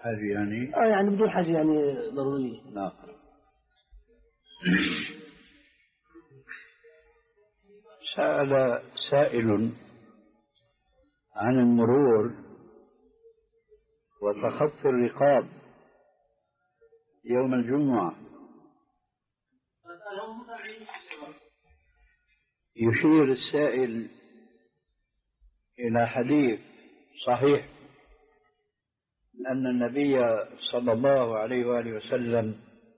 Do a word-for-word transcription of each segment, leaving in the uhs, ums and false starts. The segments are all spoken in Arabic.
حاجة يعني آه يعني بدون حاجة يعني ضرورية. نعم. سأل سائل عن المرور وتخطي الرقاب يوم الجمعة. يشير السائل إلى حديث صحيح أن النبي صلى الله عليه وآله وسلم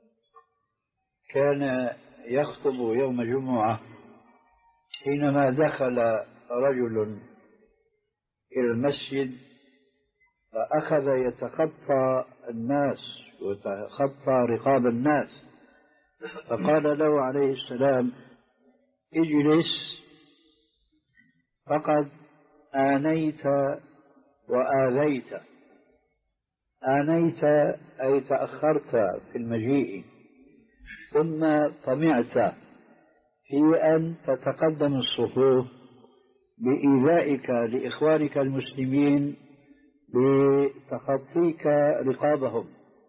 كان يخطب يوم جمعة حينما دخل رجل إلى المسجد فأخذ يتخطى الناس ويتخطى رقاب الناس، فقال له عليه السلام: اجلس فقد آنيت وآذيت. آنيت أي تأخرت في المجيء، ثم طمعت في أن تتقدم الصفوف بإيذائك لإخوانك المسلمين بتخطيك رقابهم،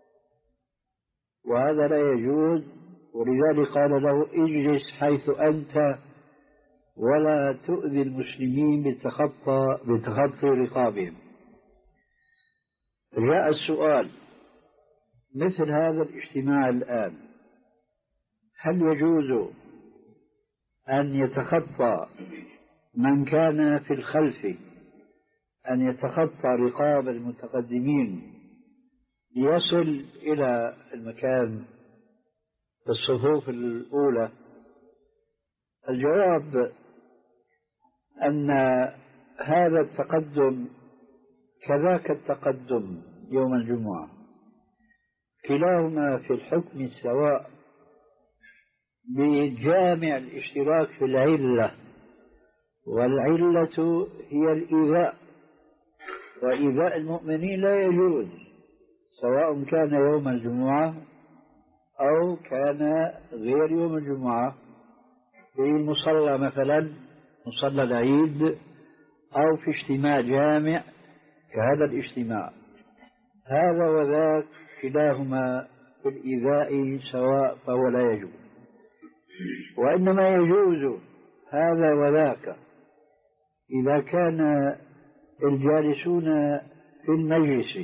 وهذا لا يجوز. ولذلك قال له: اجلس حيث أنت ولا تؤذي المسلمين بتخطى بتخطي رقابهم. جاء السؤال: مثل هذا الاجتماع الآن هل يجوز أن يتخطى من كان في الخلف أن يتخطى رقاب المتقدمين ليصل إلى المكان في الصفوف الأولى؟ الجواب أن هذا التقدم كذاك التقدم يوم الجمعة كلاهما في الحكم سواء، بجامع الاشتراك في العلة، والعلة هي الإيذاء، وإيذاء المؤمنين لا يجوز سواء كان يوم الجمعة أو كان غير يوم الجمعة، في المصلى مثلا مصلى العيد أو في اجتماع جامع كهذا الاجتماع. هذا وذاك كلاهما في الإيذاء سواء، فهو لا يجوز. وإنما يجوز هذا وذاك إذا كان الجالسون في المجلس،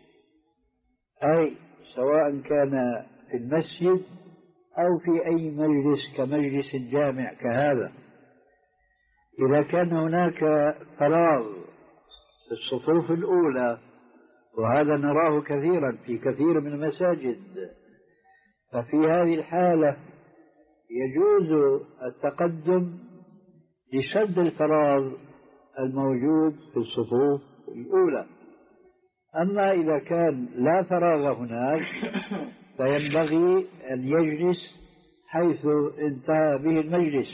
أي سواء كان في المسجد أو في أي مجلس كمجلس الجامع كهذا، إذا كان هناك فراغ في الصفوف الأولى، وهذا نراه كثيرا في كثير من المساجد، ففي هذه الحالة يجوز التقدم لسد الفراغ الموجود في الصفوف الأولى. أما إذا كان لا فراغ هناك فينبغي أن يجلس حيث انتهى به المجلس.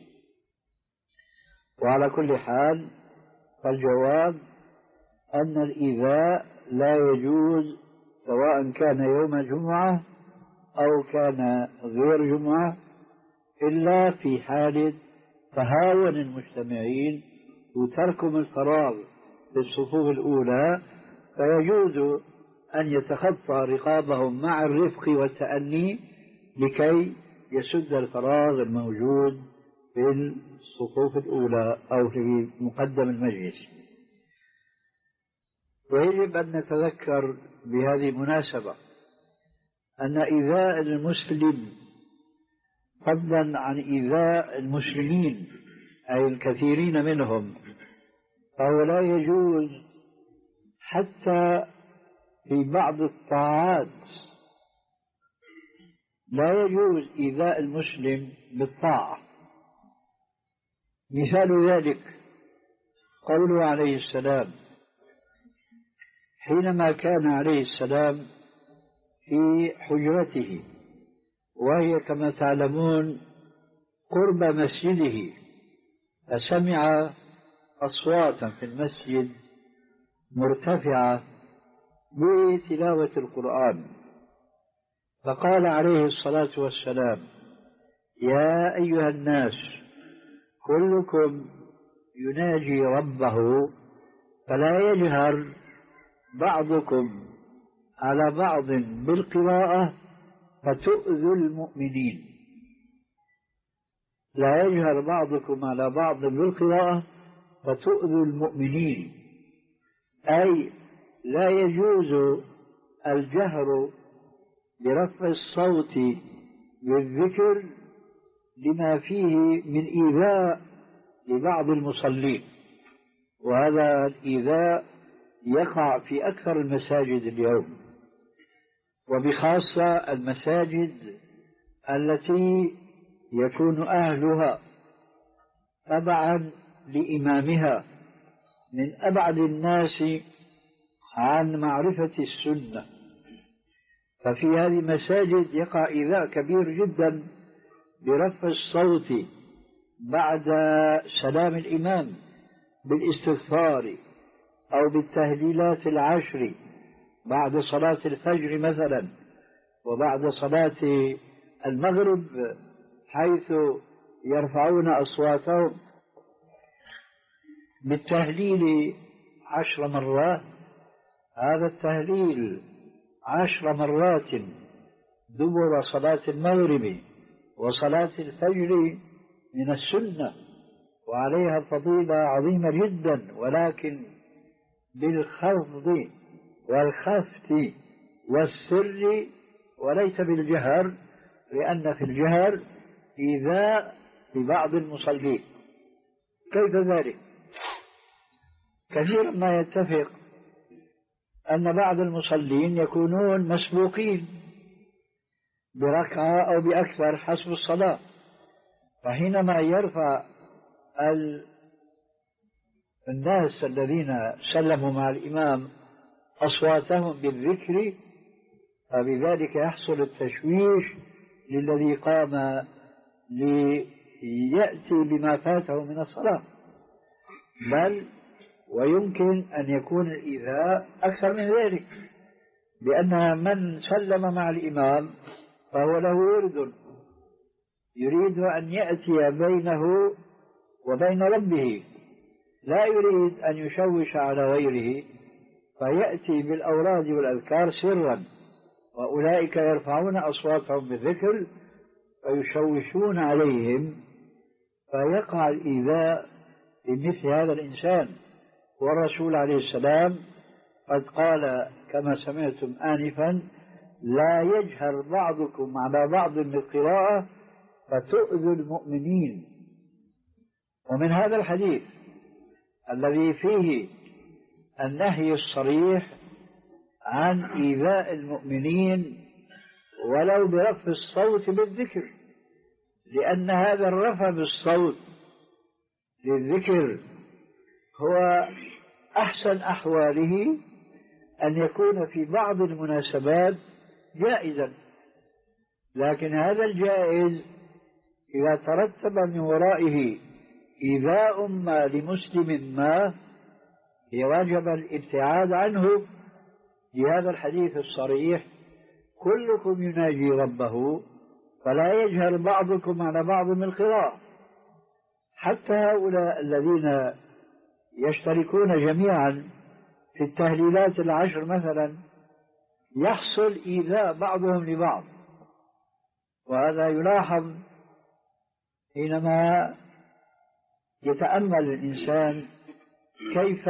وعلى كل حال فالجواب أن الإيذاء لا يجوز سواء كان يوم جمعة أو كان غير جمعة، إلا في حالة تهاون المجتمعين وتركهم الفراغ في الصفوف الأولى، فيجوز أن يتخطى رقابهم مع الرفق والتأني لكي يسد الفراغ الموجود في الصفوف الأولى أو في مقدم المجلس. ويجب أن نتذكر بهذه المناسبة أن إيذاء المسلم فضلا عن إيذاء المسلمين أي الكثيرين منهم، فهو لا يجوز حتى في بعض الطاعات، لا يجوز إيذاء المسلم بالطاعة. مثال ذلك قوله عليه السلام حينما كان عليه السلام في حجرته، وهي كما تعلمون قرب مسجده، فسمع أصواتا في المسجد مرتفعة بتلاوة القرآن، فقال عليه الصلاة والسلام: يا أيها الناس كلكم يناجي ربه فلا يجهر بعضكم على بعض بالقراءة فتؤذوا المؤمنين. لا يجهر بعضكم على بعض بالقراءة فتؤذوا المؤمنين، أي لا يجوز الجهر برفع الصوت بالذكر لما فيه من إيذاء لبعض المصلين، وهذا الإيذاء يقع في أكثر المساجد اليوم، وبخاصة المساجد التي يكون أهلها تبعا لإمامها من أبعد الناس عن معرفة السنة. ففي هذه المساجد يقع إيذاء كبير جدا برفع الصوت بعد سلام الإمام بالاستغفار أو بالتهليلات العشر بعد صلاة الفجر مثلا وبعد صلاة المغرب، حيث يرفعون أصواتهم بالتهليل عشر مرات. هذا التهليل عشر مرات دبر صلاة المغرب وصلاة الفجر من السنة، وعليها فضيلة عظيمة جدا، ولكن بالخفض والخفت والسر وليس بالجهر، لأن في الجهر إيذاء لبعض المصلين. كيف ذلك؟ كثيرا ما يتفق أن بعض المصلين يكونون مسبوقين بركعة أو بأكثر حسب الصلاة، فحينما يرفع الناس الذين سلموا مع الإمام أصواتهم بالذكر فبذلك يحصل التشويش للذي قام ليأتي بما فاته من الصلاة، بل ويمكن أن يكون الإيذاء أكثر من ذلك، لأن من سلم مع الإمام فهو له ورد يريد أن يأتي بينه وبين ربه، لا يريد أن يشوش على غيره، فيأتي بالأوراد والأذكار سرا، وأولئك يرفعون أصواتهم بالذكر فيشوشون عليهم، فيقع الإيذاء لمثل هذا الإنسان. والرسول عليه السلام قد قال كما سمعتم آنفا: لا يجهر بعضكم على بعض بالقراءة فتؤذوا المؤمنين. ومن هذا الحديث الذي فيه النهي الصريح عن إيذاء المؤمنين ولو برفع الصوت بالذكر، لأن هذا الرفع بالصوت للذكر هو أحسن أحواله أن يكون في بعض المناسبات جائزا، لكن هذا الجائز إذا ترتب من ورائه إيذاء ما لمسلم ما يجب الابتعاد عنه، لهذا الحديث الصريح: كلكم يناجي ربه فلا يجهر بعضكم على بعض من القراءة. حتى هؤلاء الذين يشتركون جميعا في التهليلات العشر مثلا يحصل إيذاء بعضهم لبعض، وهذا يلاحظ حينما يتأمل الإنسان كيف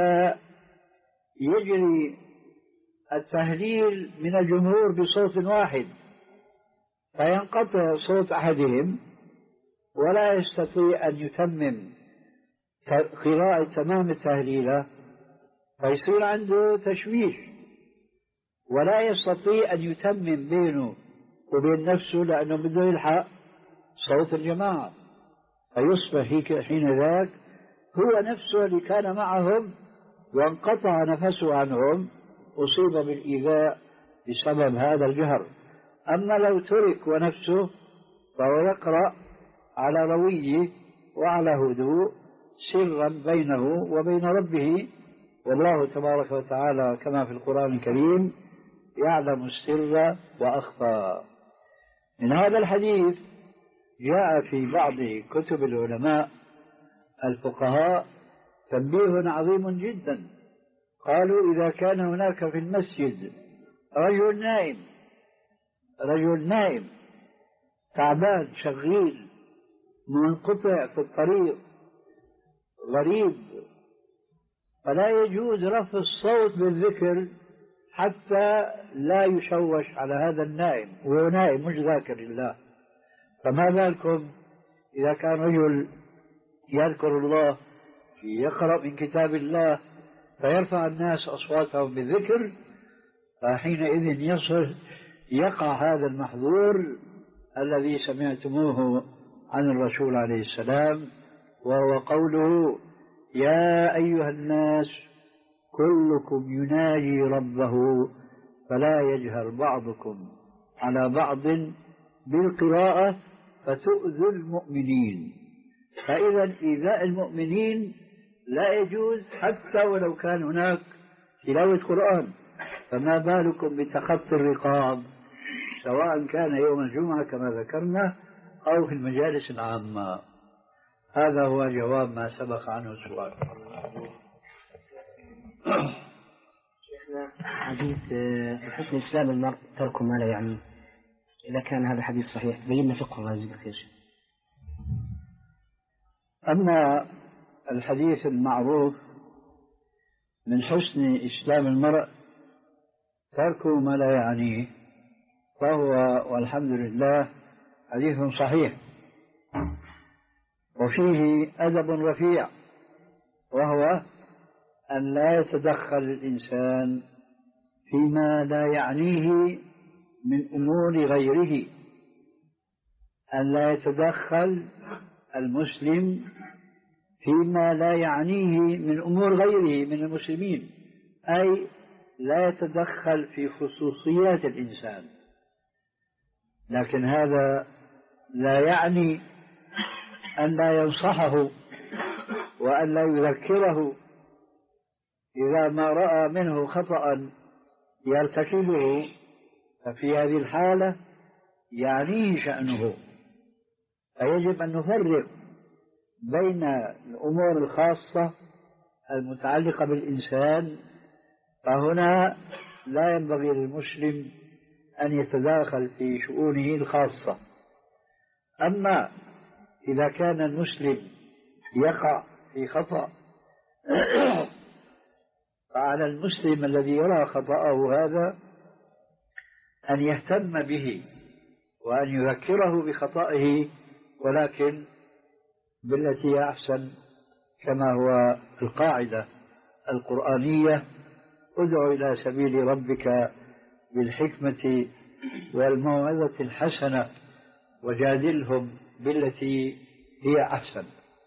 يجري التهليل من الجمهور بصوت واحد، فينقطع صوت أحدهم ولا يستطيع أن يتمم قراءة تمام التهليلة، فيصير عنده تشويش ولا يستطيع أن يتمم بينه وبين نفسه، لأنه بده يلحق صوت الجماعة، فيصبح حين ذاك هو نفسه اللي كان معهم وانقطع نفسه عنهم أصيب بالإيذاء بسبب هذا الجهر. أما لو ترك ونفسه فهو يقرأ على رويه وعلى هدوء سرا بينه وبين ربه، والله تبارك وتعالى كما في القرآن الكريم يعلم السر وأخفى. من هذا الحديث جاء في بعض كتب العلماء الفقهاء تنبيه عظيم جدا، قالوا: إذا كان هناك في المسجد رجل نائم، رجل نائم تعبان شغيل منقطع في الطريق غريب، فلا يجوز رفع الصوت بالذكر حتى لا يشوش على هذا النائم، وهو نائم مش ذاكر الله. فما بالكم إذا كان رجل يذكر الله يقرأ من كتاب الله فيرفع الناس أصواتهم بالذكر، فحينئذ يصل يقع هذا المحظور الذي سمعتموه عن الرسول عليه السلام، وهو قوله: يا أيها الناس كلكم يناجي ربه فلا يجهر بعضكم على بعض بالقراءة فتؤذوا المؤمنين. فإذا إيذاء المؤمنين لا يجوز حتى ولو كان هناك تلاوة قرآن، فما بالكم بتخطي الرقاب سواء كان يوم الجمعة كما ذكرنا أو في المجالس العامة. هذا هو جواب ما سبق عنه السؤال. شيخنا، حديث حسن إسلام المرء ترك ما لا يعنيه، إذا كان هذا الحديث صحيح بينا فقه الله يجزيك خير. أما الحديث المعروف من حسن إسلام المرء ترك ما لا يعنيه، فهو والحمد لله حديث صحيح وفيه أدب رفيع، وهو أن لا يتدخل الإنسان فيما لا يعنيه من أمور غيره، أن لا يتدخل المسلم فيما لا يعنيه من أمور غيره من المسلمين، أي لا يتدخل في خصوصيات الإنسان. لكن هذا لا يعني أن لا ينصحه وأن لا يذكره إذا ما رأى منه خطأ يرتكبه، ففي هذه الحالة يعنيه شأنه، فيجب أن نفرق بين الأمور الخاصة المتعلقة بالإنسان، فهنا لا ينبغي للمسلم أن يتداخل في شؤونه الخاصة. أما إذا كان المسلم يقع في خطأ فعلى المسلم الذي يرى خطأه هذا أن يهتم به وأن يذكره بخطئه، ولكن بالتي هي أحسن، كما هو القاعدة القرآنية: ادع إلى سبيل ربك بالحكمة والموعظة الحسنة وجادلهم بالتي هي أحسن.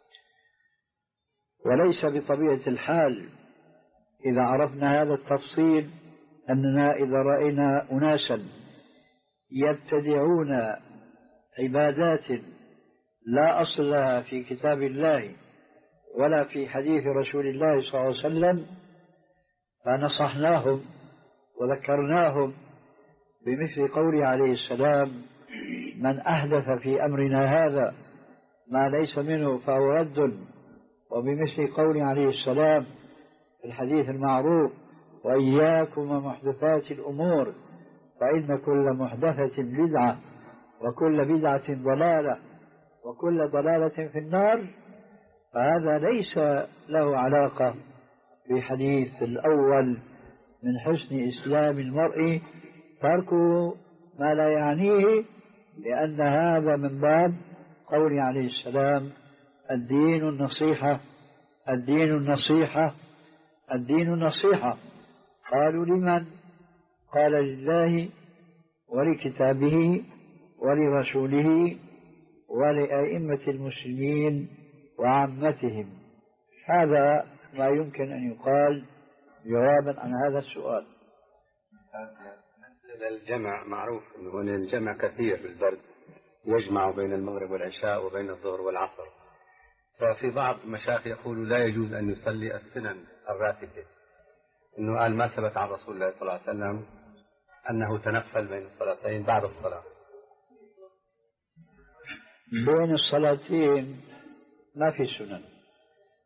وليس بطبيعة الحال إذا عرفنا هذا التفصيل أننا إذا رأينا أناسا يبتدعون عبادات لا أصل لها في كتاب الله ولا في حديث رسول الله صلى الله عليه وسلم فنصحناهم وذكرناهم بمثل قوله عليه السلام: من أحدث في أمرنا هذا ما ليس منه فهو رد، وبمثل قوله عليه السلام في الحديث المعروف: وإياكم ومحدثات الأمور فإن كل محدثة بدعة وكل بدعة ضلالة وكل ضلالة في النار. فهذا ليس له علاقة بحديث الأول من حسن إسلام المرء ترك ما لا يعنيه، لأن هذا من باب قول عليه السلام: الدين النصيحة الدين النصيحة الدين النصيحة. قالوا: لمن؟ قال: لله ولكتابه ولرسوله ولأئمة المسلمين وعامتهم. هذا ما يمكن أن يقال جوابا عن هذا السؤال. الجمع معروف أنه الجمع كثير بالبرد، يجمع بين المغرب والعشاء وبين الظهر والعصر، ففي بعض المشايخ يقول لا يجوز أن يصلي السنن الراتبة، أنه قال ما ثبت عن رسول الله صلى الله عليه وسلم أنه تنفل بين الصلاتين بعد الصلاة. بين الصلاتين ما في سنن،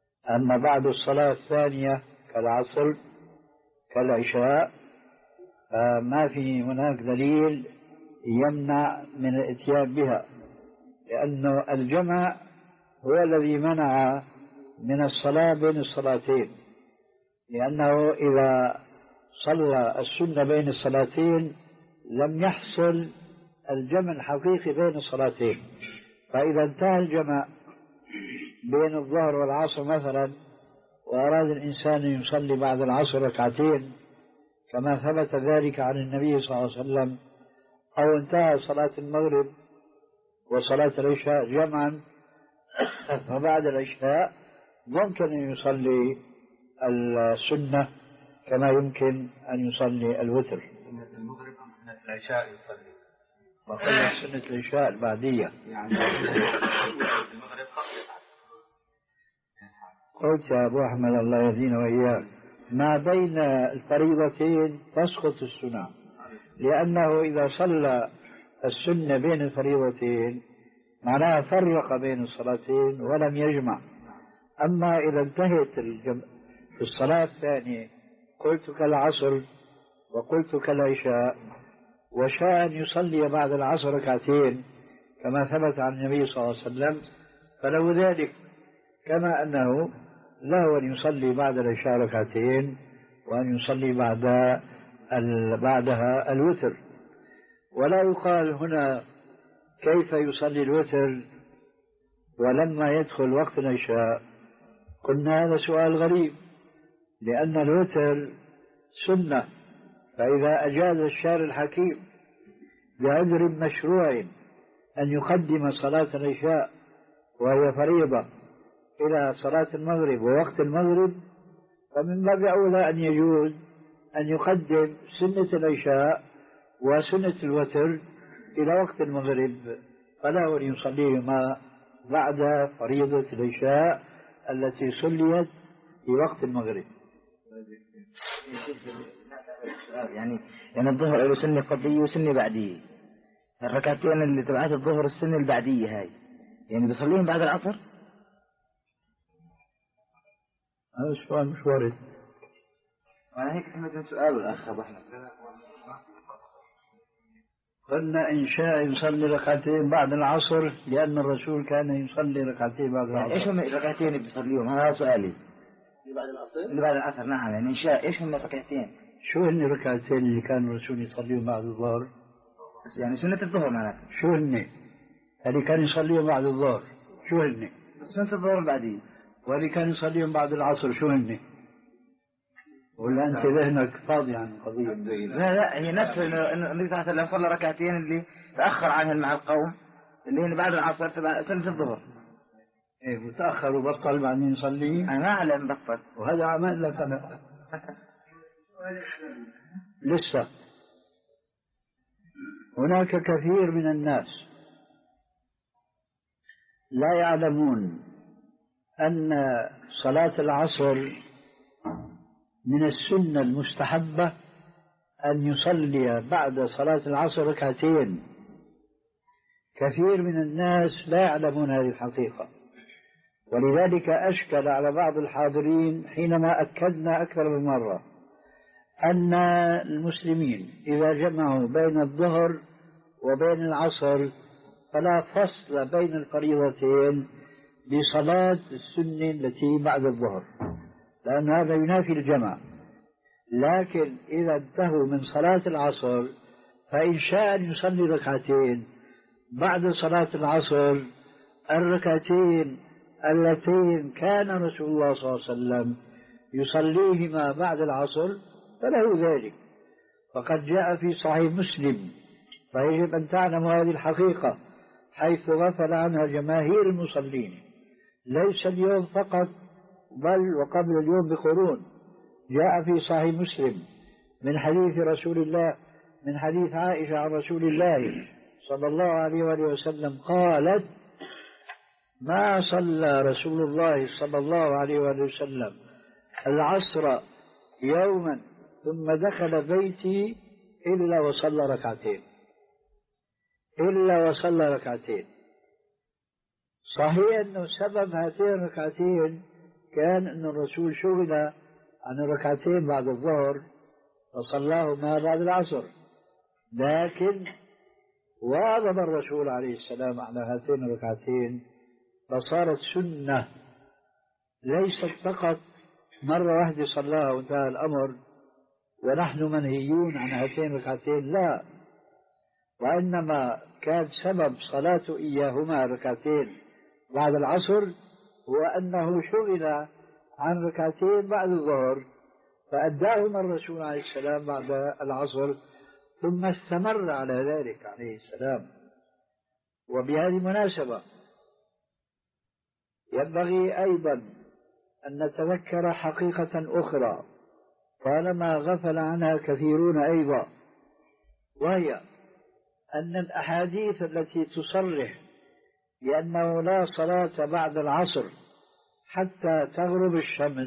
أما بعد الصلاة الثانية كالعصر كالعشاء فما في هناك دليل يمنع من الاتيان بها، لأنه الجمع هو الذي منع من الصلاة بين الصلاتين، لأنه إذا صلى السنة بين الصلاتين لم يحصل الجمع الحقيقي بين الصلاتين. فإذا انتهى الجمع بين الظهر والعصر مثلا، وأراد الإنسان أن يصلي بعد العصر ركعتين كما ثبت ذلك عن النبي صلى الله عليه وسلم، أو انتهى صلاة المغرب وصلاة العشاء جمعا وبعد العشاء ممكن أن يصلي السنة كما يمكن أن يصلي الوتر. سنة المغرب أم سنة العشاء يصلي؟ وقال سنة العشاء البعدية. يعني المغرب قبل. قلت يا أبو أحمد الله يهدينا وإياك، ما بين الفريضتين تسقط السنة، لأنه إذا صلى السنة بين الفريضتين معناها فرق بين الصلاتين ولم يجمع. أما إذا انتهت في الصلاة الثانية قلت كالعصر وقلت كالعشاء، وشاء أن يصلي بعد العصر ركعتين كما ثبت عن النبي صلى الله عليه وسلم فله ذلك، كما أنه له أن يصلي بعد العشاء ركعتين وأن يصلي بعد بعدها الوتر. ولا يقال هنا كيف يصلي الوتر ولما يدخل وقت العشاء. قلنا هذا سؤال غريب، لأن الوتر سنة، فإذا أجاز الشارع الحكيم بعذر مشروع أن يقدم صلاة العشاء وهي فريضة إلى صلاة المغرب ووقت المغرب، فمن باب أولى أن يجوز أن يقدم سنة العشاء وسنة الوتر إلى وقت المغرب، فلا أن يصليهما بعد فريضة العشاء التي صليت في وقت المغرب. يعني يعني الظهر له سنة قبلية وسنة بعدية، الركعتين اللي تبعت الظهر السنة البعدية هاي يعني بيصليهم بعد العصر؟ هذا السؤال مش وارد. أنا هيك فهمت سؤال الأخ أبو أحمد. قلنا إن شاء يصلي ركعتين بعد العصر لأن الرسول كان يصلي ركعتين بعد العصر. إيش هم الركعتين اللي بيصليهم؟ هذا سؤالي. اللي بعد العصر؟ اللي بعد العصر نعم، يعني إن شاء إيش هم الركعتين؟ شو هن الركعتين اللي كان الرسول يصليهم بعد الظهر؟ يعني سنة الظهر معناته. شو هن؟ اللي كان يصليهم بعد الظهر شو هن؟ سنة الظهر البعدية. واللي كان يصليهم بعد العصر شو هن؟ ولا أنت ذهنك فاضي عن القضية؟ لا لا، هي نفس إنه النبي صلى الله عليه وسلم صلى ركعتين اللي تأخر عنهن مع القوم اللي هن بعد العصر تبع سنة الظهر. إيه وتأخر وبطل بعدين يصلي؟ أنا ما أعلم بطل، وهذا عمل لك أنا. لسه هناك كثير من الناس لا يعلمون أن صلاة العصر من السنة المستحبة أن يصلي بعد صلاة العصر ركعتين. كثير من الناس لا يعلمون هذه الحقيقة، ولذلك أشكل على بعض الحاضرين حينما أكدنا أكثر من مرة أن المسلمين إذا جمعوا بين الظهر وبين العصر فلا فصل بين الفريضتين بصلاة السنة التي بعد الظهر، لأن هذا ينافي الجمع. لكن إذا انتهوا من صلاة العصر فإن شاء أن يصلي ركعتين بعد صلاة العصر، الركعتين اللتين كان رسول الله صلى الله عليه وسلم يصليهما بعد العصر فله ذلك. فقد جاء في صحيح مسلم، فيجب أن تعلموا هذه الحقيقة حيث غفل عنها جماهير المصلين، ليس اليوم فقط بل وقبل اليوم بقرون. جاء في صحيح مسلم من حديث رسول الله من حديث عائشة عن رسول الله صلى الله عليه وآله وسلم قالت: ما صلى رسول الله صلى الله عليه وآله وسلم العصر يوما ثم دخل بيتي إلا وصلى ركعتين إلا وصلى ركعتين. صحيح أنه سبب هاتين الركعتين كان أن الرسول شغل عن الركعتين بعد الظهر فصلاهما بعد العصر، لكن واظب الرسول عليه السلام على هاتين الركعتين فصارت سنة، ليست فقط مرة واحدة صلاها وانتهى الأمر ونحن منهيون عن هاتين الركعتين، لا، وإنما كان سبب صلاته إياهما ركعتين بعد العصر هو أنه شغل عن ركعتين بعد الظهر فأداهما الرسول عليه السلام بعد العصر، ثم استمر على ذلك عليه السلام. وبهذه المناسبة ينبغي أيضا أن نتذكر حقيقة أخرى طالما غفل عنها كثيرون أيضا، وهي أن الأحاديث التي تصرح بأنه لا صلاة بعد العصر حتى تغرب الشمس،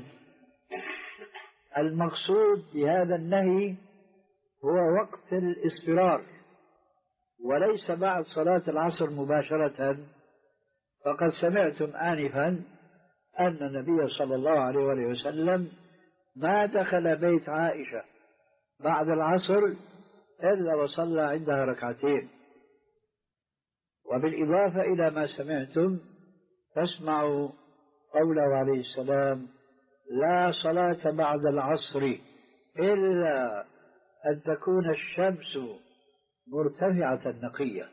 المقصود بهذا النهي هو وقت الاصفرار وليس بعد صلاة العصر مباشرة. فقد سمعتم آنفا أن النبي صلى الله عليه وآله وسلم ما دخل بيت عائشة بعد العصر إلا وصلى عندها ركعتين. وبالإضافة إلى ما سمعتم فاسمعوا قوله عليه السلام: لا صلاة بعد العصر إلا أن تكون الشمس مرتفعة نقية.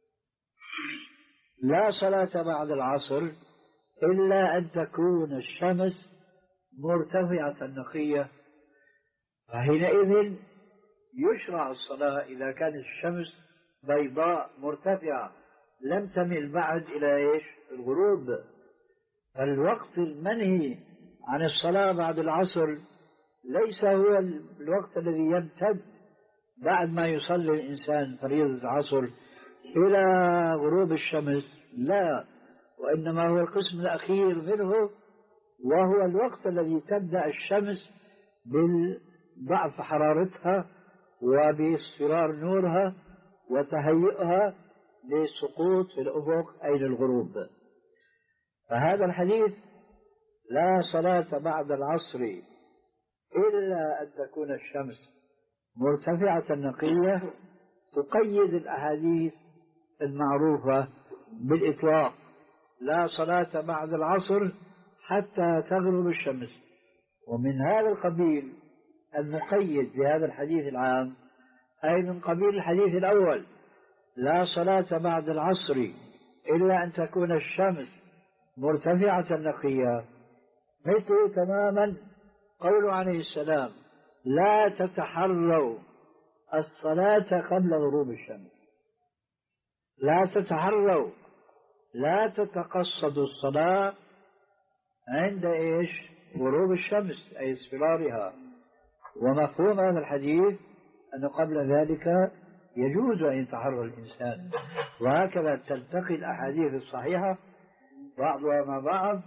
لا صلاة بعد العصر إلا أن تكون الشمس مرتفعة نقية، فحينئذ يشرع الصلاة إذا كانت الشمس بيضاء مرتفعة لم تمل بعد إلى إيش؟ الغروب. فالوقت المنهي عن الصلاة بعد العصر ليس هو الوقت الذي يمتد بعد ما يصلي الإنسان فريضة العصر إلى غروب الشمس، لا، وإنما هو القسم الأخير منه، وهو الوقت الذي تبدأ الشمس بضعف حرارتها وباصفرار نورها وتهيئها للسقوط في الأفق أي للغروب. فهذا الحديث لا صلاة بعد العصر إلا أن تكون الشمس مرتفعة نقية تقيد الأحاديث المعروفة بالإطلاق: لا صلاة بعد العصر حتى تغرب الشمس. ومن هذا القبيل المقيد بهذا الحديث العام أي من قبيل الحديث الأول: لا صلاة بعد العصر إلا أن تكون الشمس مرتفعة نقية، مثل تماما قوله عليه السلام: لا تتحروا الصلاة قبل غروب الشمس. لا تتحروا، لا تتقصدوا الصلاة عند إيش؟ غروب الشمس أي اصفرارها. ومفهوم هذا الحديث أنه قبل ذلك يجوز أن يتحرى الإنسان. وهكذا تلتقي الأحاديث الصحيحة بعضها مع بعض،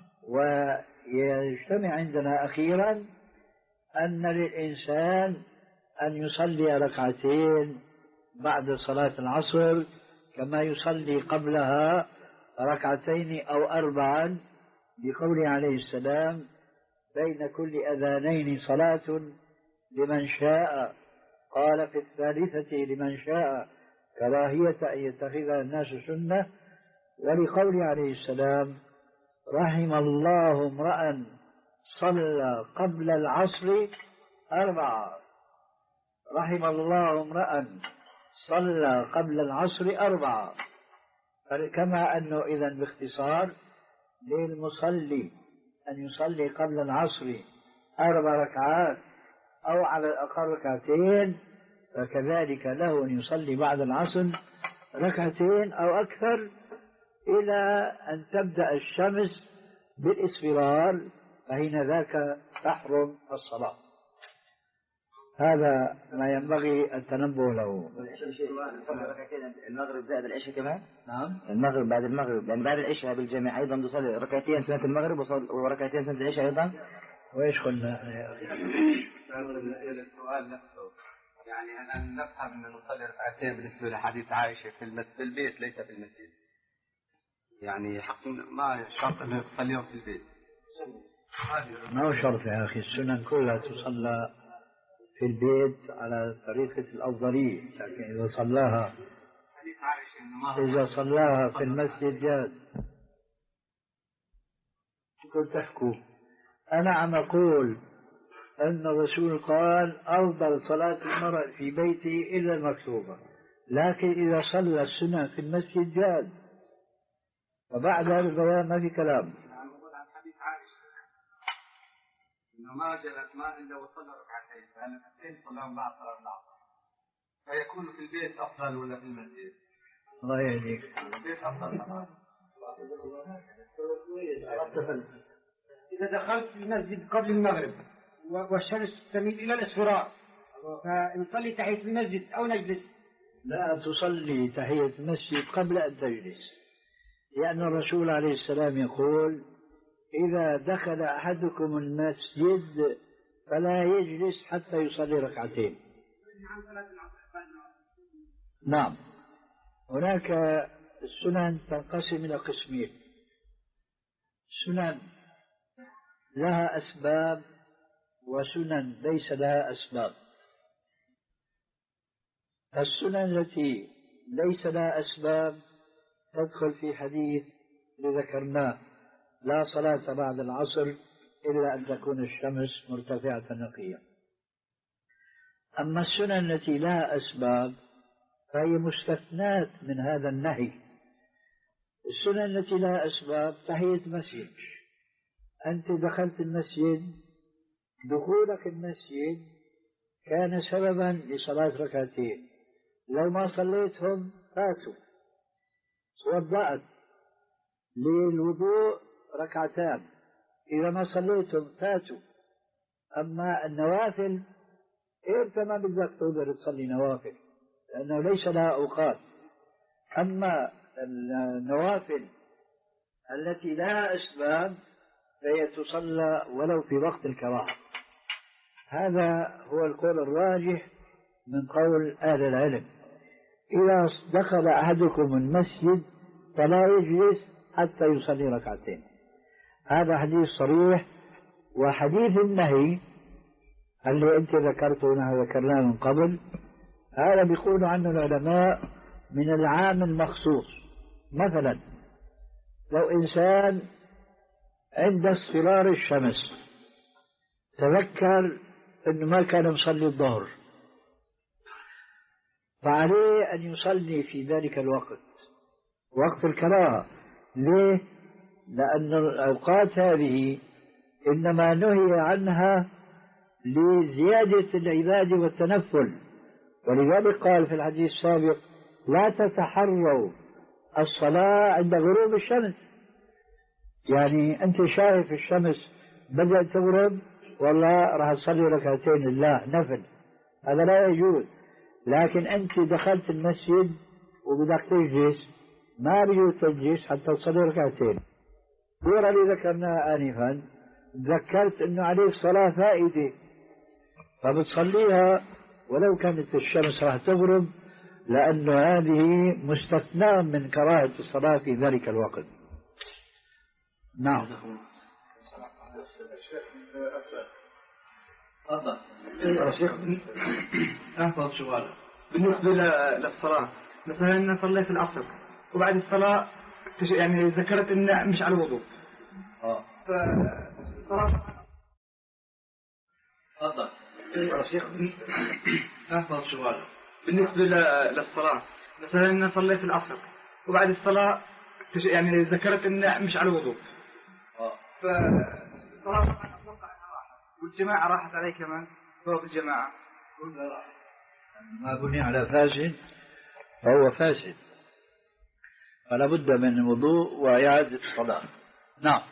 ويجتمع عندنا أخيرا أن للإنسان أن يصلي ركعتين بعد صلاة العصر كما يصلي قبلها ركعتين أو أربعا، بقوله عليه السلام: بين كل أذانين صلاة لمن شاء، قال في الثالثة لمن شاء، كراهية أن يتخذها الناس سنة. ولقوله عليه السلام: رحم الله امرأ صلى قبل العصر أربعة. رحم الله امرأ صلى قبل العصر أربعة. كما أنه إذا باختصار للمصلي أن يصلي قبل العصر أربع ركعات أو على الأقل ركعتين، فكذلك له أن يصلي بعد العصر ركعتين أو أكثر إلى أن تبدأ الشمس بالإصفرار، فحين ذاك تحرم الصلاة. هذا ما ينبغي التنبه له. المغرب زائد العشاء كمان؟ نعم، المغرب بعد المغرب، يعني بعد العشاء بالجميع أيضا بصلي ركعتين سنة المغرب وركعتين سنة العشاء أيضا. وإيش قلنا يا أخي؟ السؤال نفسه يعني أنا نفهم أن نصلي ركعتين بالنسبة لحديث عائشة في في البيت ليس في المسجد، يعني حق ما شرط أن تصليهم في البيت. ما هو شرط يا أخي، السنن كلها تصلى في البيت على طريقة الأفضلية، لكن إذا صلاها إذا صلاها في المسجد جاز. كنت تحكوا أنا عم أقول أن الرسول قال أفضل صلاة المرء في بيته إلا المكتوبة، لكن إذا صلى السنة في المسجد جاز، وبعد هذا البيان ما في كلام. إنه ما جلس ما إلا وصلى ركعتين، فأنا ركعتين صلاهم بعد صلاة العصر، فيكون في البيت أفضل ولا في المسجد؟ الله يهديك. البيت أفضل. إذا دخلت المسجد قبل المغرب والشمس تميل إلى الإصفرار فنصلي تحية المسجد أو نجلس؟ لا تصلي تحية المسجد قبل أن تجلس، لأن الرسول عليه السلام يقول إذا دخل أحدكم المسجد فلا يجلس حتى يصلي ركعتين. نعم، هناك السنن تنقسم إلى قسمين: سنن لها أسباب وسنن ليس لها أسباب. السنن التي ليس لها أسباب تدخل في حديث ذكرناه: لا صلاة بعد العصر إلا أن تكون الشمس مرتفعة نقية. أما السنن التي لها أسباب فهي مستثنات من هذا النهي. السنن التي لها أسباب تحية المسجد، أنت دخلت المسجد، دخولك المسجد كان سببا لصلاة ركعتين، لو ما صليتهم فاتوا. توضأت للوضوء ركعتان، إذا ما صليتم فاتوا. أما النوافل أنت ما بدك تقدر تصلي نوافل لأنه ليس لها أوقات. أما النوافل التي لها أسباب فهي تصلى ولو في وقت الكراهة. هذا هو القول الراجح من قول أهل العلم: إذا دخل أحدكم المسجد فلا يجلس حتى يصلي ركعتين. هذا حديث صريح. وحديث النهي اللي أنت ذكرته ونحن ذكرناه من قبل، هذا بيقول عنه العلماء من العام المخصوص. مثلا لو إنسان عند اصفرار الشمس تذكر أنه ما كان مصلي الظهر، فعليه أن يصلي في ذلك الوقت، وقت الكراهة. ليه؟ لأن الأوقات هذه إنما نهي عنها لزيادة العبادة والتنفل، ولذلك قال في الحديث السابق: لا تتحروا الصلاة عند غروب الشمس. يعني أنت شايف الشمس بدأت تغرب، والله راح تصلي ركعتين لله نفل، هذا لا يجوز. لكن أنت دخلت المسجد وبدك تجلس، ما بيجوز تجلس حتى تصلي ركعتين. الصورة اللي ذكرناها آنفا ذكرت أنه عليك صلاة فائدة، فبتصليها ولو كانت الشمس راح تغرب، لأنه هذه مستثنى من كراهة الصلاة في ذلك الوقت. نعم. تفضل. أفضل سؤال بالنسبة للصلاة. مثلا أنا صليت العصر وبعد الصلاة يعني ذكرت إن مش على الوضوء. آه. فصلاة. تفضل. أفضل سؤال بالنسبة للصلاة. مثلا أنا صليت العصر وبعد الصلاة يعني ذكرت إن مش على الوضوء. آه. فصلاة والجماعة راحت علي كمان فوق الجماعة. ما بني على فاسد فهو فاسد، فلا بد من الوضوء وإعادة الصلاة. نعم.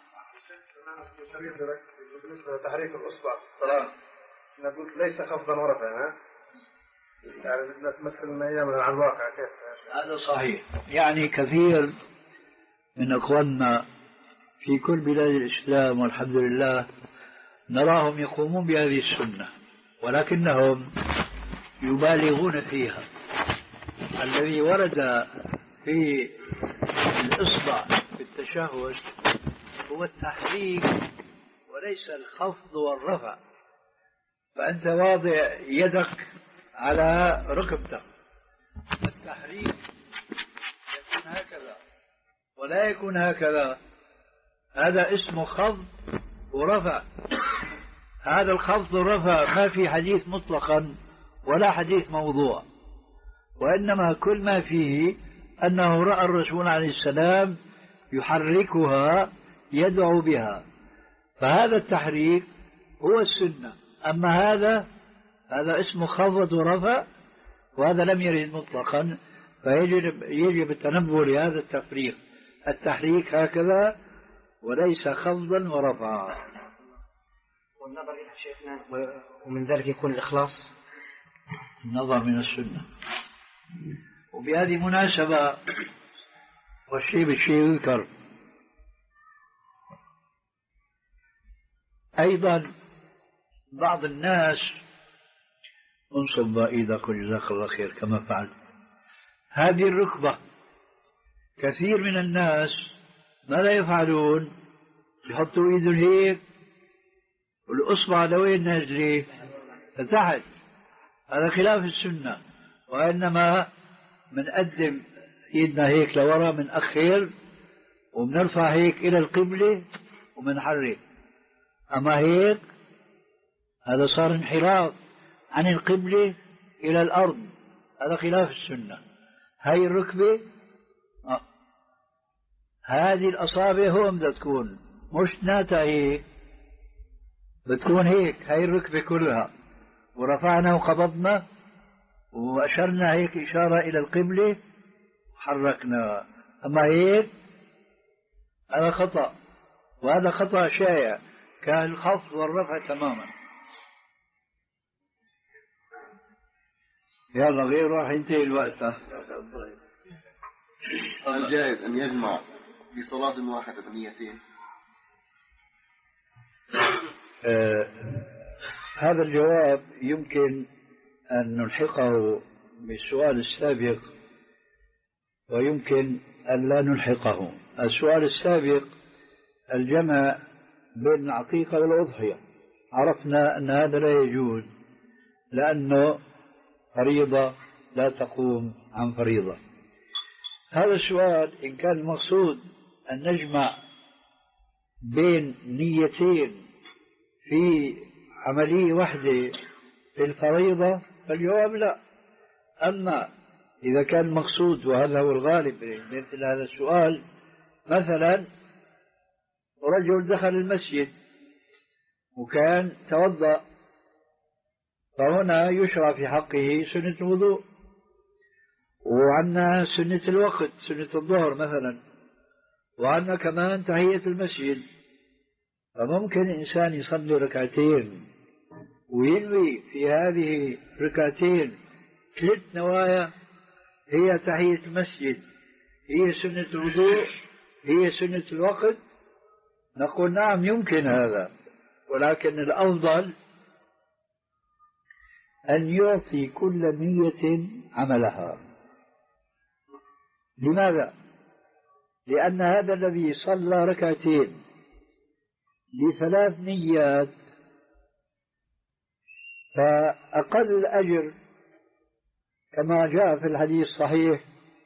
بالنسبة لتحريك الأصبع في الصلاة نقول ليس خفضا ورفعا، ها؟ يعني بدنا تمثل من أيام على الواقع كيف؟ هذا صحيح. يعني كثير من أخواننا في كل بلاد الإسلام والحمد لله نراهم يقومون بهذه السنة، ولكنهم يبالغون فيها. الذي ورد في الإصبع في التشهد هو التحريك وليس الخفض والرفع. فأنت واضع يدك على ركبتك، التحريك يكون هكذا ولا يكون هكذا، هذا اسمه خفض ورفع. هذا الخفض والرفع ما في حديث مطلقا ولا حديث موضوع، وإنما كل ما فيه أنه رأى الرسول عليه السلام يحركها يدعو بها، فهذا التحريك هو السنة. أما هذا هذا اسمه خفض ورفع، وهذا لم يرد مطلقا، فيجب يجب التنبه لهذا التفريق، التحريك هكذا وليس خفضا ورفعا. والنظر إلى شيخنا ومن ذلك يكون الإخلاص. النظر من السنة. وبهذه مناسبة والشيء بالشيء يذكر أيضا بعض الناس، انصب ايدك وجزاك الله خير كما فعلت، هذه الركبة كثير من الناس ماذا يفعلون؟ يحطوا ايدهم هيك والأصبع لوين نازلة؟ لتحت. هذا خلاف السنة، وإنما منقدم ايدنا هيك لورا، منأخر ومنرفع هيك إلى القبلة ومنحرك. أما هيك هذا صار انحراف عن القبلة إلى الأرض، هذا خلاف السنة. هاي الركبة آه. هذه الأصابع هو بدها تكون مش ناتا هيك، بتكون هيك. هاي الركبة كلها، ورفعنا وقبضنا وأشرنا هيك إشارة إلى القبلة وحركنا. أما هيك هذا خطأ، وهذا خطأ شائع كالخفض والرفع تماما. يلا غير راح ينتهي الوقت. هل جائز أن يجمع في صلاة واحدة بنيتين؟ آه هذا الجواب يمكن أن نلحقه بالسؤال السابق، ويمكن أن لا نلحقه. السؤال السابق الجمع بين العقيقة والأضحية، عرفنا أن هذا لا يجوز لأنه فريضة لا تقوم عن فريضة. هذا السؤال إن كان المقصود أن نجمع بين نيتين في عملية واحدة في الفريضة فالجواب لا. أما إذا كان المقصود، وهذا هو الغالب مثل هذا السؤال، مثلا رجل دخل المسجد وكان توضأ، فهنا يشرع في حقه سنة الوضوء، وعندنا سنة الوقت سنة الظهر مثلا، وعندنا كمان تحية المسجد. فممكن إنسان يصلي ركعتين وينوي في هذه ركعتين ثلاث نوايا، هي تحية المسجد، هي سنة الوضوء، هي سنة الوقت. نقول نعم يمكن هذا، ولكن الأفضل أن يعطي كل نية عملها. لماذا؟ لأن هذا الذي صلى ركعتين لثلاث نيات فأقل الأجر كما جاء في الحديث الصحيح،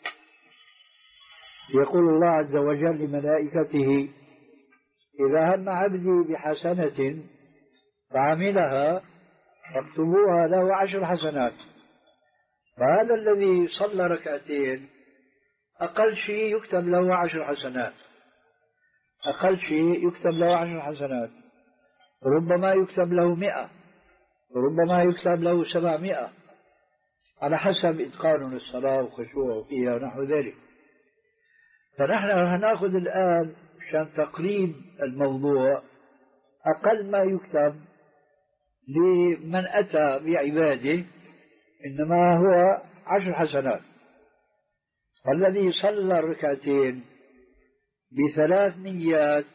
يقول الله عز وجل لملائكته: إذا هم عبدي بحسنة فعملها فاكتبوها له عشر حسنات. فهذا الذي صلى ركعتين أقل شيء يكتب له عشر حسنات، أقل شيء يكتب له عشر حسنات. ربما يكتب له مئة، ربما يكتب له سبعمائة، على حسب إتقانه للصلاة وخشوعه فيها ونحو ذلك. فنحن هنأخذ الآن عشان تقريب الموضوع أقل ما يكتب لمن أتى بعباده إنما هو عشر حسنات. والذي صلى الركعتين بثلاث نيات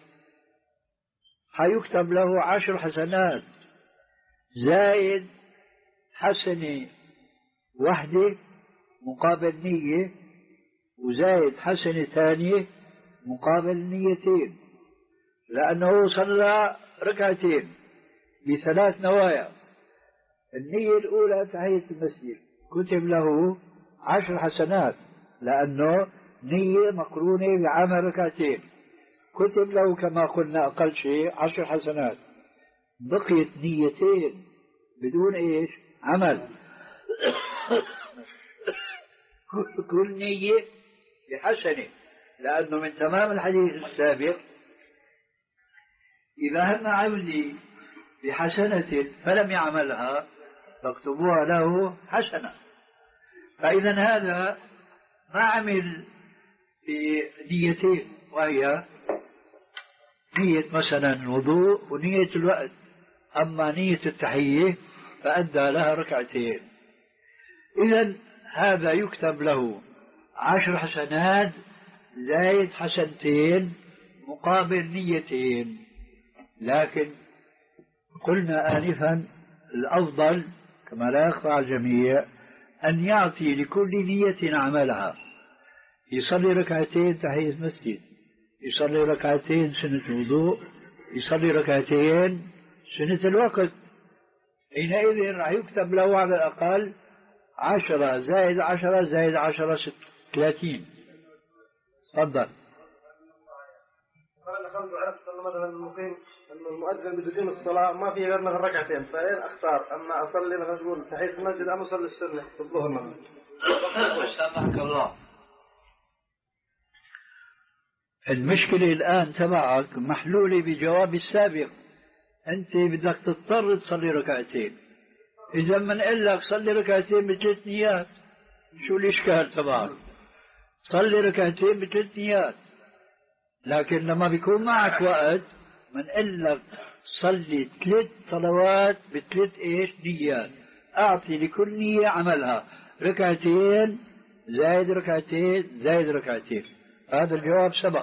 حيكتب له عشر حسنات زائد حسنة واحدة مقابل نية، وزائد حسنة ثانية مقابل نيتين، لأنه صلى ركعتين بثلاث نوايا. النية الأولى تحية المسجد كتب له عشر حسنات، لأنه نية مقرونة بعمل ركعتين، كتب له كما قلنا أقل شيء عشر حسنات. بقيت نيتين بدون إيش؟ عمل. كل نية بحسنة، لأنه من تمام الحديث السابق إذا هم عبدي بحسنة فلم يعملها فاكتبوها له حسنة. فإذا هذا ما عمل بنيتين، وهي نية مثلا الوضوء ونية الوقت. أما نية التحية فأدى لها ركعتين. إذا هذا يكتب له عشر حسنات زائد حسنتين مقابل نيتين. لكن قلنا آنفا الأفضل كما لا يخفى على الجميع أن يعطي لكل نية عملها. يصلي ركعتين تحية مسجد، يصلي ركعتين سنة وضوء، يصلي ركعتين سنة الوقت. حينئذ راح يكتب له على الأقل عشرة زائد عشرة زائد عشرة ست ثلاثين. تفضل. مثلا المقيم المؤذن بده يقيم الصلاة ما في غير مثلا ركعتين، فإن أختار أما أصلي مثلا نقول تحية المسجد أم أصلي السنة في الظهر مثلا. سامحك الله. المشكلة الآن تبعك محلولة بجواب السابق. أنت بدك تضطر تصلي ركعتين. إذا من لك صلي ركعتين بثلاث نيات، شو الإشكال تبعك؟ صلي ركعتين بثلاث نيات. لكن لما بيكون معك وقت من لك صلي ثلاث صلوات بثلاث ايش نيات، اعطي لكل نية عملها، ركعتين زائد ركعتين زائد ركعتين. هذا الجواب سبق.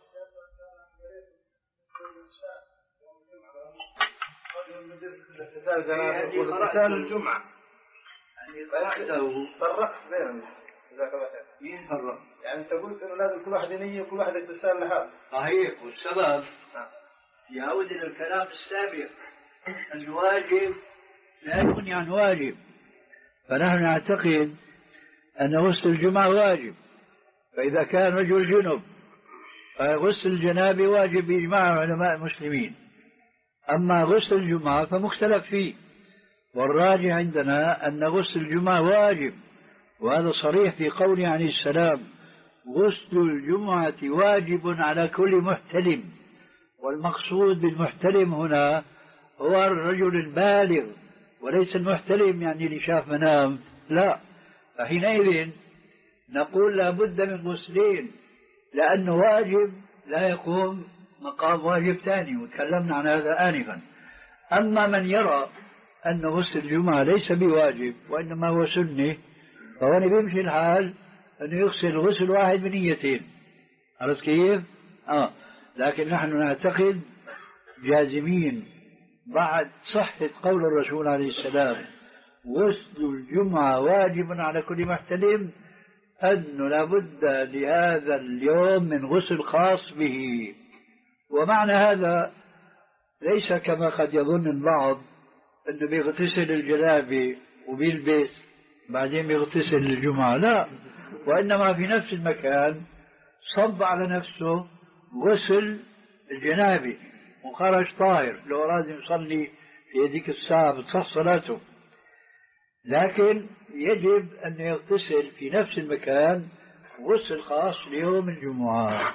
مثال الجمعة يعني قرأته فرقت بينهم. جزاك الله خير. مين فرق؟ يعني انت قلت انه لازم كل واحد نية وكل واحد اغتسال لحاله. صحيح، والسبب يعود الى الكلام السابق، الواجب لا يغني عن واجب. فنحن نعتقد ان غسل الجمعة واجب، فاذا كان رجل جنب فغسل الجنابة واجب باجماع علماء المسلمين. اما غسل الجمعة فمختلف فيه، والراجح عندنا ان غسل الجمعة واجب، وهذا صريح في قوله عليه السلام: غسل الجمعة واجب على كل محتلم. والمقصود بالمحتلم هنا هو الرجل البالغ، وليس المحتلم يعني اللي شاف منام، لا. فحينئذ نقول لا بد من غسلين، لأنه واجب لا يقوم مقام واجب ثاني، وتكلمنا عن هذا آنفا. أما من يرى أن غسل الجمعة ليس بواجب وإنما هو سنة، فهنا بيمشي الحال أنه يغسل غسل واحد بنيتين. عرفت كيف؟ آه. لكن نحن نعتقد جازمين بعد صحة قول الرسول عليه السلام: غسل الجمعة واجب على كل محتلم، أنه لابد لهذا اليوم من غسل خاص به. ومعنى هذا ليس كما قد يظن البعض أنه بيغتسل الجنابة وبيلبس بعدين بيغتسل الجمعة، لا، وإنما في نفس المكان صب على نفسه غسل الجنابة وخرج طاهر، لو أراد يصلي في هذيك الساعة بتصح صلاته. لكن يجب أن يغتسل في نفس المكان غسل خاص ليوم الجمعة.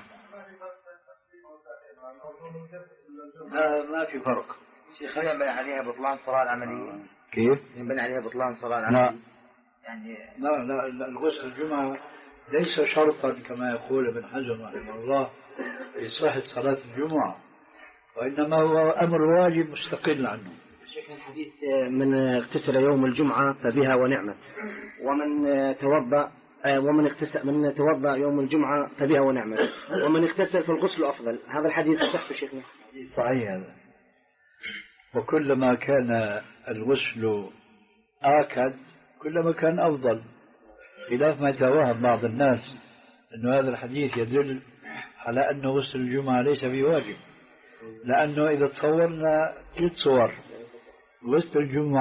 لا، ما في فرق. شيخ ينبني عليها بطلان صلاة العملية؟ كيف؟ ينبني عليها بطلان صلاة العملية؟ لا. يعني لا لا, لا الغسل الجمعة ليس شرطا كما يقول ابن حزم رحمه الله في صحة صلاة الجمعة، وإنما هو أمر واجب مستقل عنه. شيخ الحديث: من اغتسل يوم الجمعة فبها ونعمت، ومن توضأ ومن اغتسل من توضأ يوم الجمعة فبها ونعمت، ومن اغتسل فالغسل أفضل. هذا الحديث صح شيخنا؟ صحيح هذا. وكلما كان الغسل آكد كلما كان أفضل، خلاف ما يتوهم بعض الناس أن هذا الحديث يدل على أن غسل الجمعة ليس بواجب. لأنه إذا تصورنا ثلاث صور: غسل الجمعة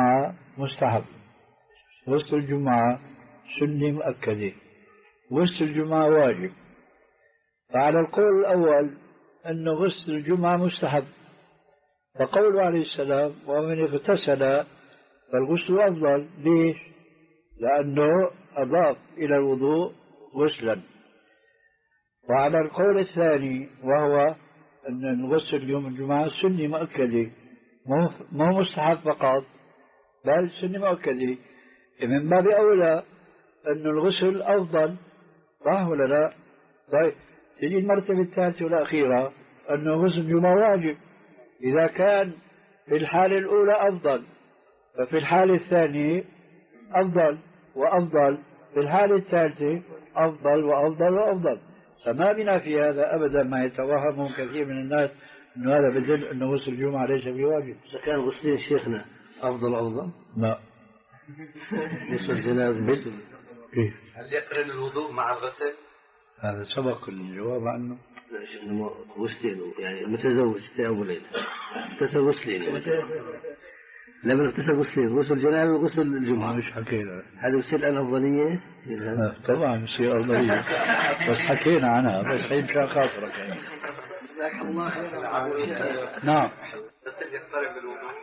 مستحب، غسل الجمعة سنة مؤكدة، غسل الجمعة واجب. فعلى القول الأول أن غسل الجمعة مستحب، فقوله عليه السلام ومن اغتسل فالغسل أفضل. ليش؟ لأنه أضاف إلى الوضوء غسلا. وعلى القول الثاني وهو أن الغسل يوم الجمعة سنة مؤكدة، مو مستحب فقط بل سنة مؤكدة، من باب أولى أن الغسل أفضل، صح ولا لا؟ طيب تجي المرتبة الثالثة والأخيرة أنه غسل الجمعة واجب. إذا كان في الحالة الأولى أفضل ففي الحالة الثانية أفضل وأفضل، في الحالة الثالثة أفضل وأفضل وأفضل. فما بنا في هذا أبدا ما يتوهمه كثير من الناس أنه هذا بدل أنه غسل الجمعة ليس بواجب. إذا كان غسلين شيخنا أفضل أفضل؟ لا. غسل الجنازة مثل كيف؟ هل يقرن الوضوء مع الغسل؟ هذا سبق الجواب عنه. غسلين يعني متزوج في أبو ليلى اغتسل غسلين يعني. لما اغتسل غسلين، غسل الجنازة وغسل الجمعة. مش حكينا هذا يصير الآن أفضلية؟ طبعا يصير أفضلية بس حكينا عنها بس هي مشان خاطرك يعني. جزاك الله خير. نعم. غسل يقترب بالوضوء.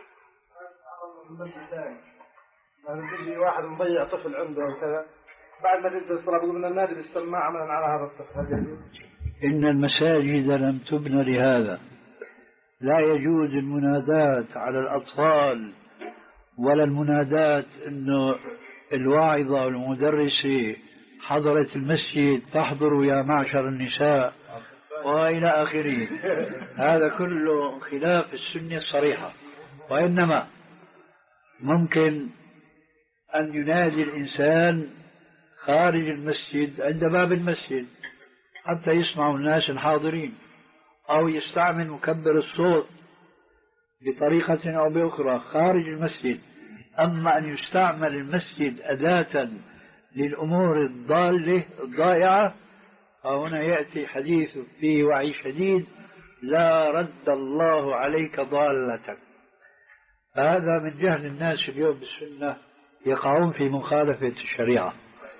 لما تجي واحد مضيع طفل عنده أو كذا بعد ما تنتهي الصلاة بيقول بدنا ننادي بالسماعة عملا على هذا الطفل. إن المساجد لم تبنى لهذا، لا يجوز المنادات على الأطفال ولا المنادات إنه الواعظة والمدرسة حضرت المسجد فاحضروا يا معشر النساء وإلى آخره. هذا كله خلاف السنة الصريحة. وإنما ممكن أن ينادي الإنسان خارج المسجد عند باب المسجد حتى يسمعوا الناس الحاضرين، أو يستعمل مكبر الصوت بطريقة أو بأخرى خارج المسجد. أما أن يستعمل المسجد أداة للأمور الضالة الضائعة فهنا يأتي حديث فيه وعي شديد: لا رد الله عليك ضالتك. هذا من جهل الناس اليوم بالسنة، يقعون في مخالفة الشريعة.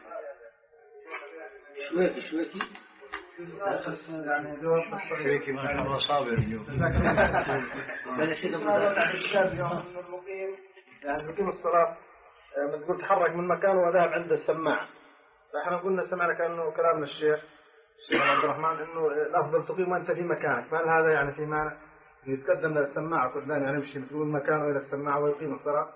شويكي شويكي يعني شويكي ما شاء الله صابر اليوم. بلا شيء المقيم يعني مقيم الصلاة بتقول تحرك من مكانه وذهب عند السماعة، فاحنا قلنا سمعنا كأنه كلام الشيخ الشيخ عبد الرحمن انه الافضل تقيم وانت في مكانك، فهل هذا يعني في معنى يتقدم للسماعة قدام يعني يمشي من مكانه الى السماعة ويقيم الصلاة؟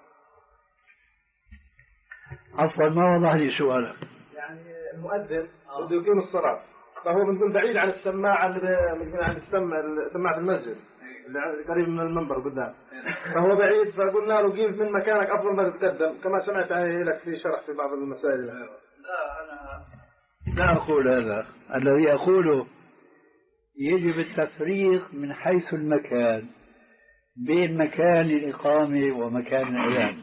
عفوا ما وضح لي سؤالك. يعني المؤذن بده يقيم الصلاة فهو بنقول بعيد عن السماعة اللي بنقول عن السماعة سماعة المسجد اللي قريب من المنبر قدام، فهو بعيد فقلنا له قيم من مكانك أفضل ما تتقدم كما سمعت لك في شرح في بعض المسائل. لا أنا لا أقول هذا، الذي أقوله يجب التفريق من حيث المكان بين مكان الإقامة ومكان الأذان.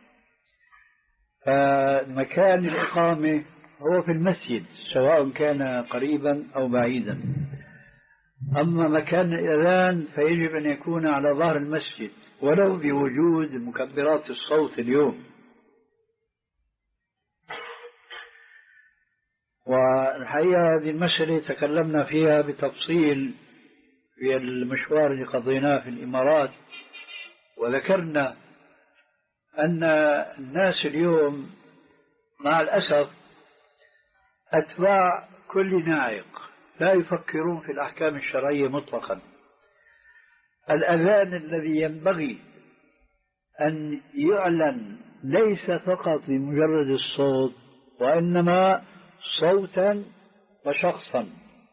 فمكان الإقامة هو في المسجد سواء كان قريبا أو بعيدا، أما مكان الأذان فيجب أن يكون على ظهر المسجد ولو بوجود مكبرات الصوت اليوم. والحقيقة هذه المسألة تكلمنا فيها بتفصيل في المشوار اللي قضيناه في الإمارات، وذكرنا أن الناس اليوم مع الأسف أتباع كل ناعق لا يفكرون في الأحكام الشرعية مطلقا. الأذان الذي ينبغي أن يعلن ليس فقط بمجرد الصوت وإنما صوتا وشخصا،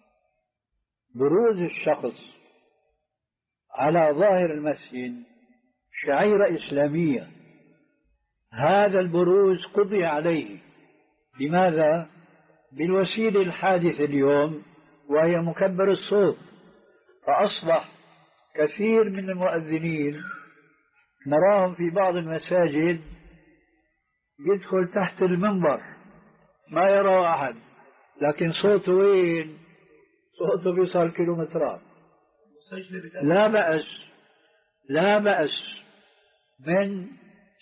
بروز الشخص على ظاهر المسجد شعيرة إسلامية. هذا البروز قضي عليه بماذا؟ بالوسيلة الحادثة اليوم وهي مكبر الصوت. فأصبح كثير من المؤذنين نراهم في بعض المساجد يدخل تحت المنبر ما يرى أحد، لكن صوته وين؟ صوته بيصل كيلومترات. لا بأس لا بأس من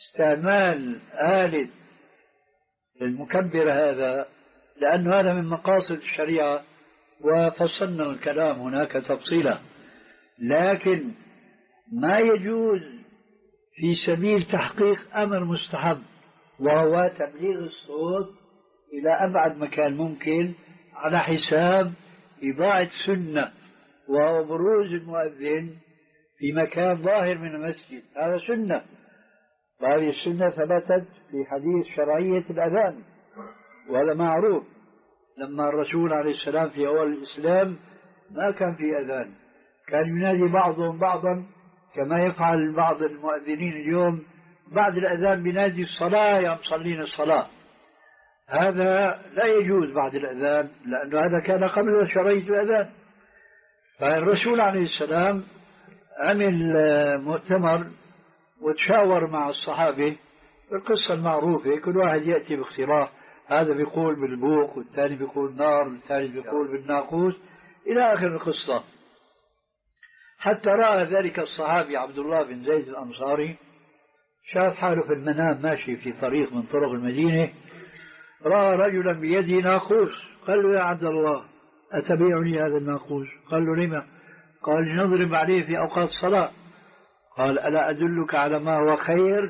استعمال آلة المكبر هذا، لأن هذا من مقاصد الشريعة وفصلنا الكلام هناك تفصيلا، لكن ما يجوز في سبيل تحقيق أمر مستحب وهو تبليغ الصوت إلى أبعد مكان ممكن على حساب إضاعة سنة وهو بروز المؤذن في مكان ظاهر من المسجد. هذا سنة، وهذه السنة ثبتت في حديث شرعية الأذان، وهذا معروف. لما الرسول عليه السلام في أول الإسلام ما كان في أذان، كان ينادي بعضهم بعضا كما يفعل بعض المؤذنين اليوم، بعد الأذان بينادي الصلاة يا مصلين الصلاة. هذا لا يجوز بعد الأذان، لأنه هذا كان قبل شرعية الأذان. فالرسول عليه السلام عمل مؤتمر وتشاور مع الصحابة. القصة المعروفة، كل واحد يأتي باقتراح، هذا بيقول بالبوق والثاني بيقول نار والثالث بيقول بالناقوس إلى آخر القصة. حتى رأى ذلك الصحابي عبد الله بن زيد الأنصاري، شاف حاله في المنام ماشي في طريق من طرق المدينة، رأى رجلا بيده ناقوس، قال له يا عبد الله أتبيعني هذا الناقوس؟ قال له لما؟ قال نضرب عليه في أوقات الصلاة. قال ألا أدلك على ما هو خير؟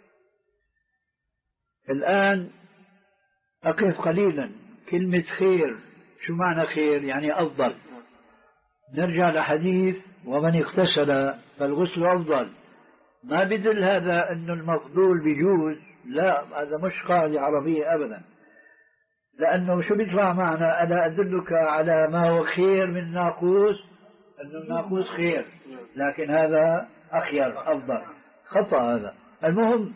الآن أقف قليلا، كلمة خير شو معنى خير؟ يعني أفضل. نرجع لحديث ومن اغتسل فالغسل أفضل. ما بدل هذا أنه المفضول بيجوز، لا، هذا مش قاعدة عربية أبدا، لأنه شو بيطلع معنا؟ ألا أدلك على ما هو خير من ناقوس؟ أنه الناقوس خير، لكن هذا أخير أفضل، خطأ هذا. المهم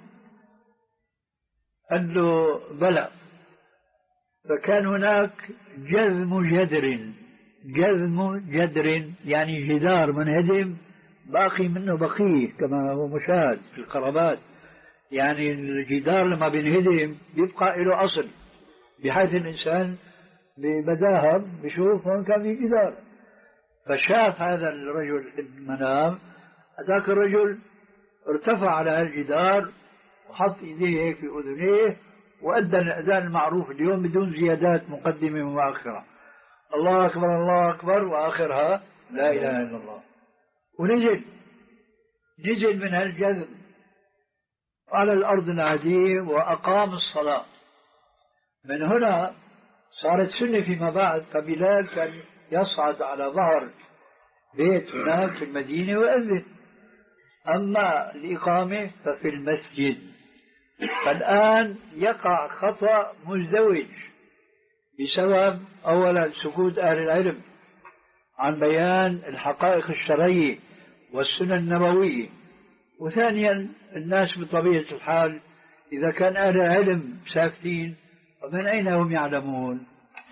قال له بلى. فكان هناك جذم جدر، جذم جدر يعني جدار منهدم باقي منه بقيه كما هو مشاهد في القرابات، يعني الجدار لما بينهدم بيبقى له أصل، بحيث الإنسان ببداهة بشوف هون كان في جدار. فشاف هذا الرجل في المنام، ذاك الرجل ارتفع على الجدار وحط ايديه هيك في اذنيه وادى الاذان المعروف اليوم بدون زيادات مقدمه ومؤخره، الله اكبر الله اكبر، واخرها لا اله الا الله. ونزل نزل من هالجذب على الارض ناديه واقام الصلاه. من هنا صارت سنه فيما بعد، فبلال كان يصعد على ظهر بيت هناك في المدينه ويؤذن. أما الإقامة ففي المسجد. فالآن يقع خطأ مزدوج بسبب أولا سكوت أهل العلم عن بيان الحقائق الشرعية والسنن النبوية، وثانيا الناس بطبيعة الحال إذا كان أهل العلم ساكتين فمن أين هم يعلمون؟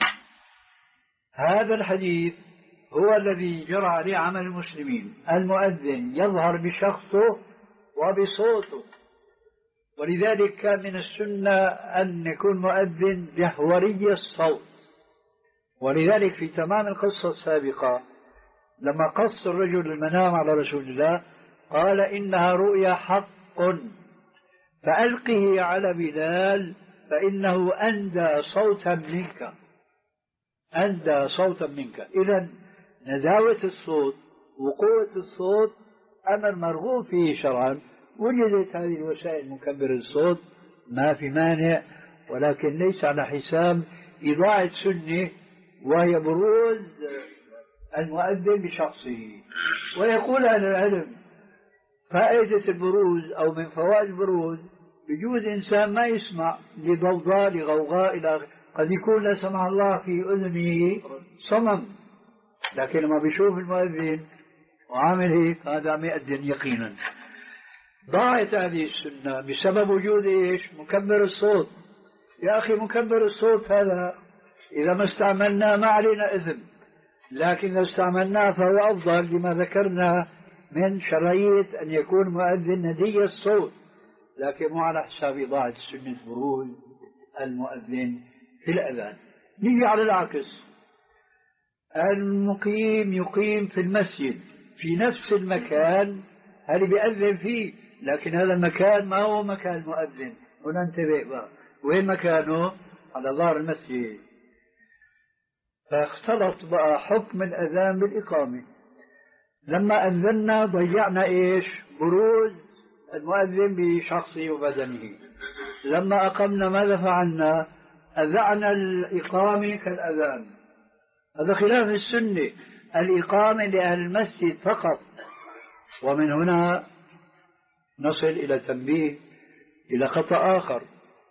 هذا الحديث هو الذي جرى عليه عمل المسلمين. المؤذن يظهر بشخصه وبصوته، ولذلك كان من السنة أن يكون مؤذن جهوري الصوت. ولذلك في تمام القصة السابقة لما قص الرجل المنام على رسول الله قال إنها رؤيا حق فألقه على بلال فإنه أندى صوتا منك، أندى صوتا منك. إذن نداوة الصوت وقوة الصوت أمر مرغوب فيه شرعا. وجدت هذه الوسائل مكبر الصوت ما في مانع، ولكن ليس على حساب إضاعة سنة وهي بروز المؤذن بشخصه. ويقول أهل العلم فائدة البروز أو من فوائد البروز بجوز إنسان ما يسمع لضوضاء لغوغاء إلى قد يكون لا سمع الله في أذنه صمم، لكن لما بيشوف المؤذن وعامل هيك هذا عم يؤذن يقينا. ضاعت هذه السنة بسبب وجود إيش؟ مكبر الصوت. يا أخي مكبر الصوت هذا إذا ما استعملناه ما علينا إثم، لكن إذا استعملناه فهو أفضل لما ذكرنا من شرعية أن يكون مؤذن ندي الصوت، لكن مو على حساب إضاعة سنة بروز المؤذن في الأذان. نيجي على العكس، المقيم يقيم في المسجد في نفس المكان اللي بيأذن فيه، لكن هذا المكان ما هو مكان مؤذن. وننتبه بقى وين مكانه؟ على ظهر المسجد. فاختلط بقى حكم الأذان بالإقامة. لما أذنا ضيعنا إيش؟ بروز المؤذن بشخصه وبدنه. لما أقمنا ماذا فعلنا؟ أذعنا الإقامة كالأذان. هذا خلاف السنة، الإقامة لأهل المسجد فقط. ومن هنا نصل إلى تنبيه إلى خطأ آخر.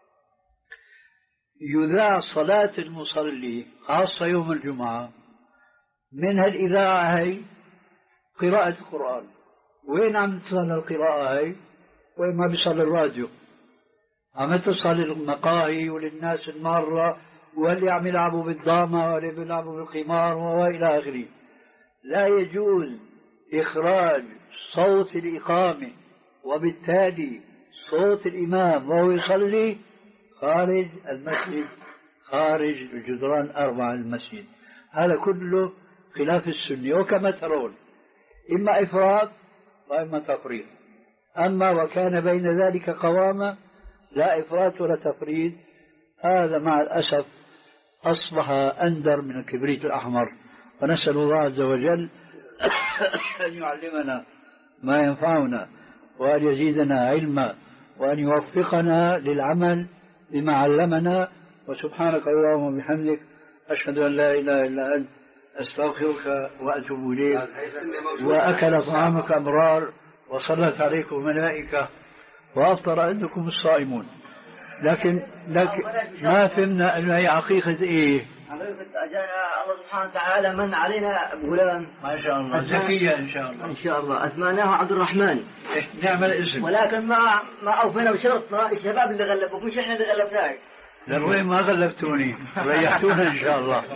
يذاع صلاة المصلي خاصة يوم الجمعة، منها الإذاعة هي قراءة القرآن. وين عم تصل القراءة هي؟ وين ما بيصل الراديو، عم تصل المقاهي وللناس المارة واللي عم يلعبوا بالدامة واللي بيلعبوا بالقمار وإلى آخره. لا يجوز إخراج صوت الإقامة وبالتالي صوت الإمام وهو يصلي خارج المسجد، خارج الجدران أربعة المسجد. هذا كله خلاف السنة. وكما ترون إما إفراط وإما تفريط. أما وكان بين ذلك قوامة، لا إفراط ولا تفريط، هذا مع الأسف أصبح أندر من الكبريت الأحمر. ونسأل الله عز وجل أن يعلمنا ما ينفعنا وأن يزيدنا علما وأن يوفقنا للعمل بما علمنا. وسبحانك اللهم وبحمدك أشهد أن لا إله إلا أنت أستغفرك وأتوب إليك. وأكل طعامك أمرار وصلت عليكم ملائكة وأفطر عندكم الصائمون. لكن لكن ما فهمنا أنه هي عقيقة إيه؟ أجانا الله سبحانه وتعالى من علينا بغلام ما شاء الله زكية إن شاء الله. إن شاء الله أسمعناه عبد الرحمن. نعمل اسم، ولكن ما ما أوفينا بشرطنا الشباب اللي غلبوا، مش إحنا اللي غلبناه. لا وين ما غلبتوني، ريحتونا إن شاء الله.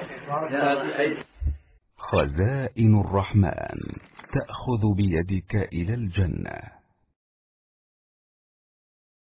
خزائن الرحمن تأخذ بيدك إلى الجنة.